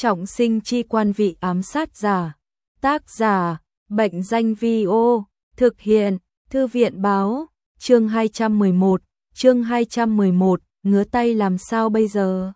Trọng sinh chi quan vị ám sát giả. Tác giả, Bệnh danh Vi-ô, thực hiện, Thư viện báo, chương 211, ngứa tay làm sao bây giờ?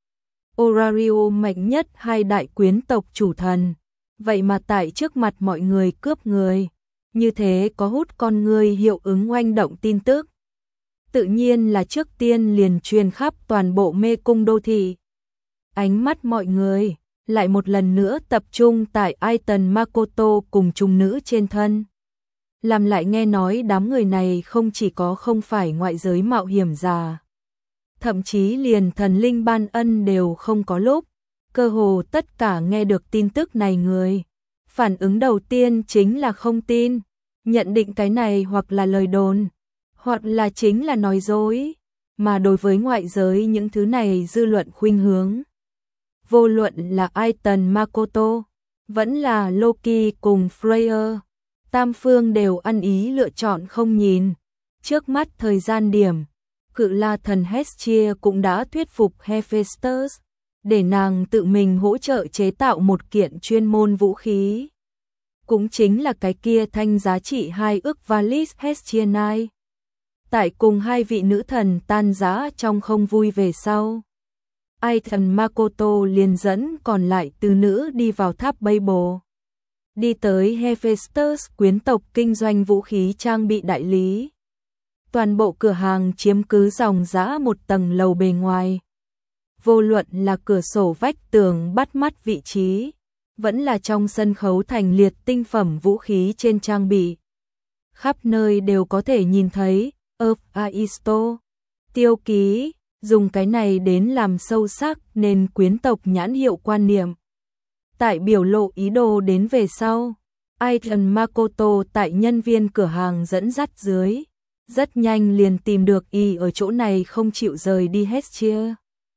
Orario mạnh nhất hai đại quyến tộc chủ thần, vậy mà tại trước mặt mọi người cướp người, như thế có hút con người hiệu ứng oanh động tin tức. Tự nhiên là trước tiên liền truyền khắp toàn bộ mê cung đô thị. Ánh mắt mọi người lại một lần nữa tập trung tại Aiton Makoto cùng trùng nữ trên thân. Làm lại nghe nói đám người này không chỉ có không phải ngoại giới mạo hiểm giả, thậm chí liền thần linh ban ân đều không có lúc. Cơ hồ tất cả nghe được tin tức này người, phản ứng đầu tiên chính là không tin, nhận định cái này hoặc là lời đồn, hoặc là chính là nói dối, mà đối với ngoại giới những thứ này dư luận khuynh hướng. Vô luận là Aiton Makoto, vẫn là Loki cùng Freya, tam phương đều ăn ý lựa chọn không nhìn. Trước mắt thời gian điểm, cự la thần Hestia cũng đã thuyết phục Hephaestus, để nàng tự mình hỗ trợ chế tạo một kiện chuyên môn vũ khí. Cũng chính là cái kia thanh giá trị 2 ức Valis Hestianae. Tại cùng hai vị nữ thần tan rã trong không vui về sau, Aiton Makoto liền dẫn còn lại tứ nữ đi vào tháp Babel, đi tới Hephaestus quyến tộc kinh doanh vũ khí trang bị đại lý. Toàn bộ cửa hàng chiếm cứ dòng dã một tầng lầu bề ngoài. Vô luận là cửa sổ vách tường bắt mắt vị trí, vẫn là trong sân khấu thành liệt tinh phẩm vũ khí trên trang bị. Khắp nơi đều có thể nhìn thấy Aisto, tiêu ký, dùng cái này đến làm sâu sắc nên quyến tộc nhãn hiệu quan niệm. Tại biểu lộ ý đồ đến về sau, Aiton Makoto tại nhân viên cửa hàng dẫn dắt dưới, rất nhanh liền tìm được y ở chỗ này không chịu rời đi Hestia.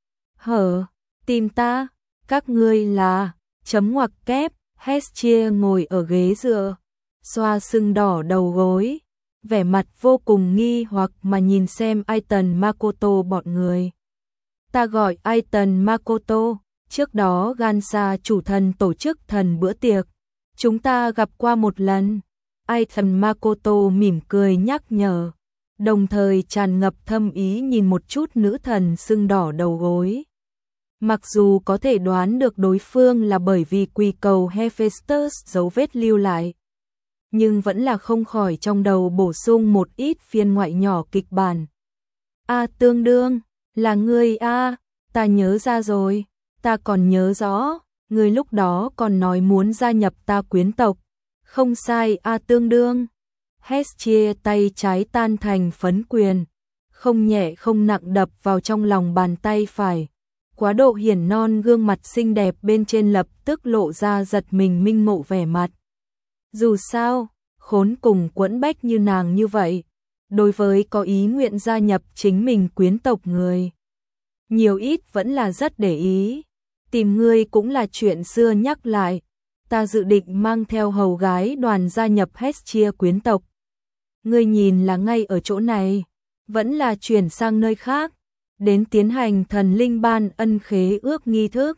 Tìm ta, các ngươi là, chấm ngoặc kép, Hestia ngồi ở ghế dựa, xoa sưng đỏ đầu gối, vẻ mặt vô cùng nghi hoặc mà nhìn xem Aiton Makoto bọn người. Ta gọi Aiton Makoto, trước đó Gansa chủ thần tổ chức thần bữa tiệc, chúng ta gặp qua một lần. Aiton Makoto mỉm cười nhắc nhở, đồng thời tràn ngập thâm ý nhìn một chút nữ thần sưng đỏ đầu gối. Mặc dù có thể đoán được đối phương là bởi vì quy cầu Hephaestus dấu vết lưu lại, nhưng vẫn là không khỏi trong đầu bổ sung một ít phiên ngoại nhỏ kịch bản. Tương đương, là ngươi ta nhớ ra rồi, ta còn nhớ rõ, ngươi lúc đó còn nói muốn gia nhập ta quyến tộc. Không sai, tương đương. Hestia tay trái tan thành phấn quyền, không nhẹ không nặng đập vào trong lòng bàn tay phải. Quá độ hiển non gương mặt xinh đẹp bên trên lập tức lộ ra giật mình minh ngộ vẻ mặt. Dù sao, khốn cùng quẫn bách như nàng như vậy, đối với có ý nguyện gia nhập chính mình quyến tộc người, nhiều ít vẫn là rất để ý. Tìm ngươi cũng là chuyện xưa nhắc lại, ta dự định mang theo hầu gái đoàn gia nhập Hestia quyến tộc. Ngươi nhìn là ngay ở chỗ này, vẫn là chuyển sang nơi khác, đến tiến hành thần linh ban ân khế ước nghi thức.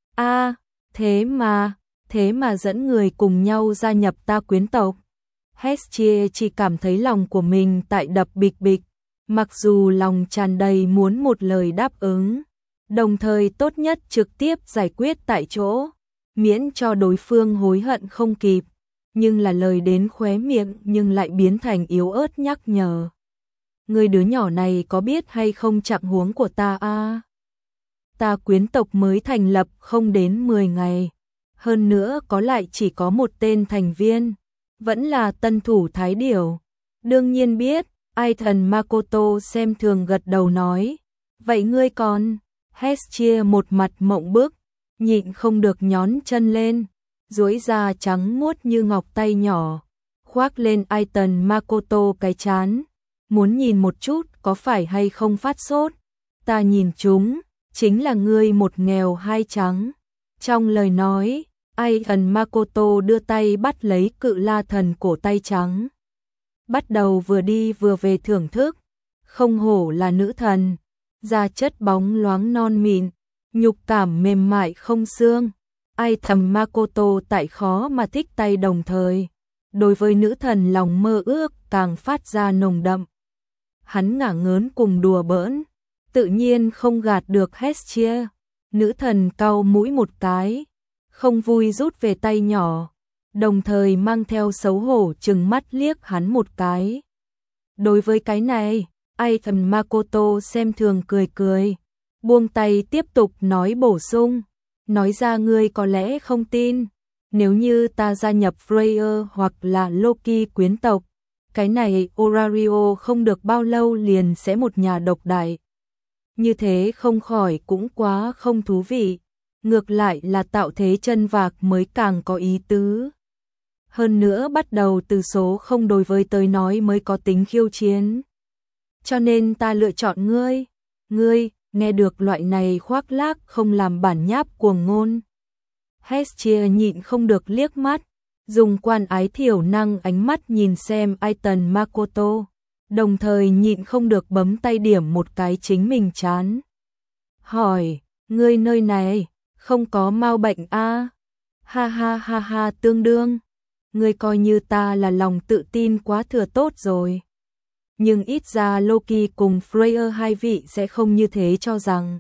Thế mà dẫn người cùng nhau gia nhập ta quyến tộc. Hestia chỉ cảm thấy lòng của mình tại đập bịch bịch, mặc dù lòng tràn đầy muốn một lời đáp ứng, đồng thời tốt nhất trực tiếp giải quyết tại chỗ, miễn cho đối phương hối hận không kịp, nhưng là lời đến khóe miệng nhưng lại biến thành yếu ớt nhắc nhở. Người đứa nhỏ này có biết hay không trạng huống của ta Ta quyến tộc mới thành lập không đến 10 ngày, hơn nữa có lại chỉ có một tên thành viên, vẫn là tân thủ thái điểu. Đương nhiên biết, Aiton Makoto xem thường gật đầu nói, vậy ngươi còn? Hestia một mặt mộng bức, nhịn không được nhón chân lên, duỗi ra trắng muốt như ngọc tay nhỏ, khoác lên Aiton Makoto cái trán, muốn nhìn một chút có phải hay không phát sốt. Ta nhìn chúng, chính là ngươi một nghèo hai trắng. Trong lời nói, Aiton Makoto đưa tay bắt lấy cự la thần cổ tay trắng, bắt đầu vừa đi vừa về thưởng thức. Không hổ là nữ thần, da chất bóng loáng non mịn, nhục cảm mềm mại không xương, Ai thầm Makoto tại khó mà thích tay đồng thời. Đối với nữ thần lòng mơ ước càng phát ra nồng đậm. Hắn ngả ngớn cùng đùa bỡn, tự nhiên không gạt được Hestia. Nữ thần cau mũi một cái, không vui rút về tay nhỏ, đồng thời mang theo xấu hổ trừng mắt liếc hắn một cái. Đối với cái này, ai thầm Makoto xem thường cười cười, buông tay tiếp tục nói bổ sung, nói ra ngươi có lẽ không tin, nếu như ta gia nhập Freya hoặc là Loki quyến tộc, cái này Orario không được bao lâu liền sẽ một nhà độc đại. Như thế không khỏi cũng quá không thú vị, ngược lại là tạo thế chân vạc mới càng có ý tứ. Hơn nữa bắt đầu từ số không đối với tới nói mới có tính khiêu chiến. Cho nên ta lựa chọn ngươi. Ngươi, nghe được loại này khoác lác không làm bản nháp cuồng ngôn. Hestia nhịn không được liếc mắt, dùng quan ái thiểu năng ánh mắt nhìn xem Aiton Makoto, đồng thời nhịn không được bấm tay điểm một cái chính mình chán. Hỏi, ngươi nơi này, không có mau bệnh a? Ha ha ha ha tương đương. Ngươi coi như ta là lòng tự tin quá thừa tốt rồi. Nhưng ít ra Loki cùng Freya hai vị sẽ không như thế cho rằng.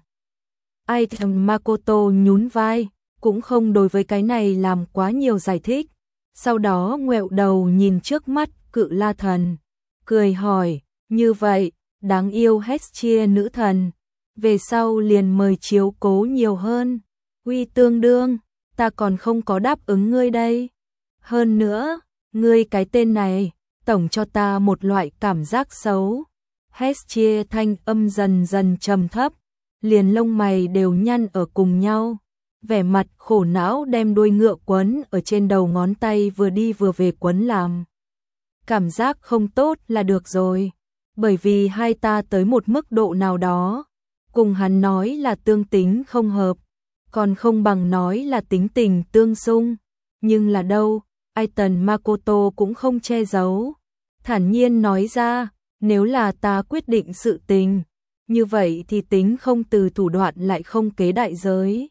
Aiton Makoto nhún vai, cũng không đối với cái này làm quá nhiều giải thích. Sau đó ngoẹo đầu nhìn trước mắt cự la thần, cười hỏi, như vậy, đáng yêu Hestia nữ thần, về sau liền mời chiếu cố nhiều hơn. Uy tương đương, ta còn không có đáp ứng ngươi đây. Hơn nữa, ngươi cái tên này, tổng cho ta một loại cảm giác xấu. Hestia thanh âm dần dần trầm thấp, liền lông mày đều nhăn ở cùng nhau. Vẻ mặt khổ não đem đuôi ngựa quấn ở trên đầu ngón tay vừa đi vừa về quấn làm. Cảm giác không tốt là được rồi, bởi vì hai ta tới một mức độ nào đó. Cùng hắn nói là tương tính không hợp, còn không bằng nói là tính tình tương xung. Nhưng là đâu, Aiton Makoto cũng không che giấu. Thản nhiên nói ra, nếu là ta quyết định sự tình, như vậy thì tính không từ thủ đoạn lại không kế đại giới.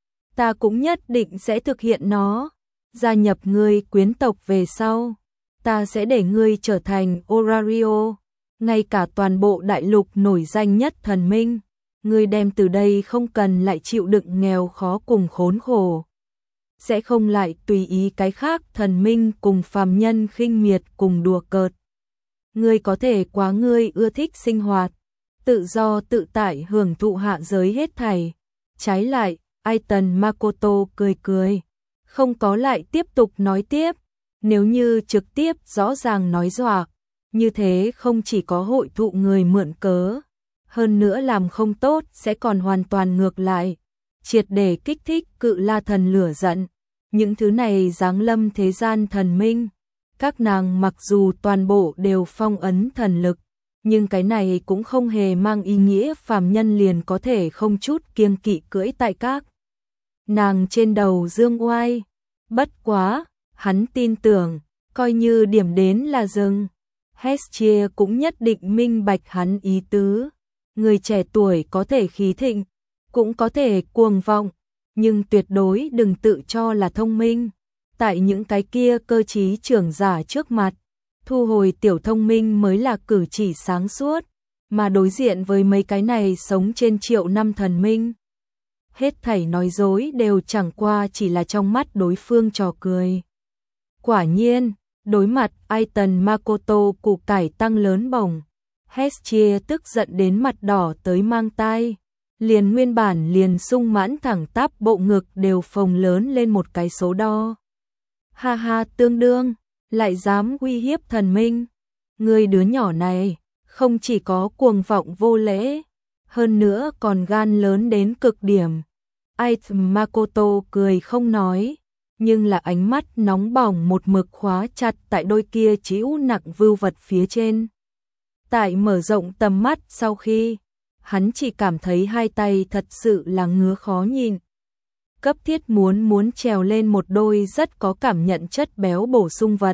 Ta cũng nhất định sẽ thực hiện nó. Gia nhập ngươi quyến tộc về sau, ta sẽ để ngươi trở thành Orario, ngay cả toàn bộ đại lục nổi danh nhất thần minh. Ngươi đem từ đây không cần lại chịu đựng nghèo khó cùng khốn khổ. Sẽ không lại tùy ý cái khác thần minh cùng phàm nhân khinh miệt cùng đùa cợt. Ngươi có thể quá ngươi ưa thích sinh hoạt, tự do tự tại hưởng thụ hạ giới hết thảy. Trái lại, Aiton Makoto cười cười, không có lại tiếp tục nói tiếp. Nếu như trực tiếp rõ ràng nói dọa, như thế không chỉ có hội thụ người mượn cớ, hơn nữa làm không tốt sẽ còn hoàn toàn ngược lại, triệt để kích thích cự la thần lửa giận. Những thứ này giáng lâm thế gian thần minh, các nàng mặc dù toàn bộ đều phong ấn thần lực, nhưng cái này cũng không hề mang ý nghĩa phàm nhân liền có thể không chút kiêng kỵ cưỡi tại các nàng trên đầu dương oai. Bất quá, hắn tin tưởng, coi như điểm đến là dừng, Hestia cũng nhất định minh bạch hắn ý tứ. Người trẻ tuổi có thể khí thịnh, cũng có thể cuồng vọng, nhưng tuyệt đối đừng tự cho là thông minh. Tại những cái kia cơ trí trưởng giả trước mặt, thu hồi tiểu thông minh mới là cử chỉ sáng suốt, mà đối diện với mấy cái này sống trên triệu năm thần minh, hết thảy nói dối đều chẳng qua chỉ là trong mắt đối phương trò cười. Quả nhiên, đối mặt Aiton Makoto củ cải tăng lớn bổng, Hestia tức giận đến mặt đỏ tới mang tai, liền nguyên bản liền sung mãn thẳng tắp bộ ngực đều phồng lớn lên một cái số đo. Ha ha tương đương, lại dám uy hiếp thần minh. Người đứa nhỏ này, không chỉ có cuồng vọng vô lễ, hơn nữa còn gan lớn đến cực điểm. Aiton Makoto cười không nói, nhưng là ánh mắt nóng bỏng một mực khóa chặt tại đôi kia trĩu nặng vưu vật phía trên. Tại mở rộng tầm mắt sau khi, hắn chỉ cảm thấy hai tay thật sự là ngứa khó nhìn. Cấp thiết muốn trèo lên một đôi rất có cảm nhận chất béo bổ sung vật.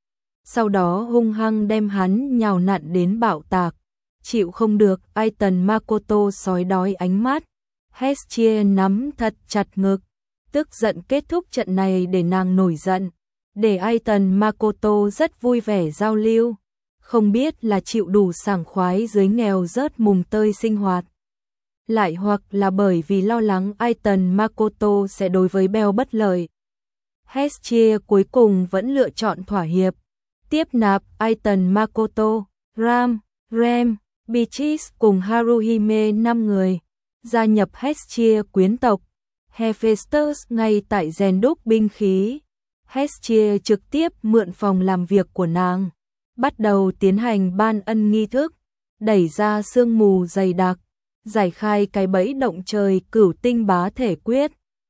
Sau đó hung hăng đem hắn nhào nặn đến bạo tạc. Chịu không được, Aiton Makoto sói đói ánh mắt. Hestia nắm thật chặt ngực, tức giận kết thúc trận này để nàng nổi giận, để Aiton Makoto rất vui vẻ giao lưu, không biết là chịu đủ sảng khoái dưới nghèo rớt mùng tơi sinh hoạt, lại hoặc là bởi vì lo lắng Aiton Makoto sẽ đối với Bell bất lợi. Hestia cuối cùng vẫn lựa chọn thỏa hiệp, tiếp nạp Aiton Makoto, Rem, Beatrice cùng Haruhime 5 người, gia nhập Hestia quyến tộc. Hephaestus ngay tại rèn đúc binh khí, Hestia trực tiếp mượn phòng làm việc của nàng, bắt đầu tiến hành ban ân nghi thức, đẩy ra sương mù dày đặc, giải khai cái bẫy động trời cửu tinh bá thể quyết.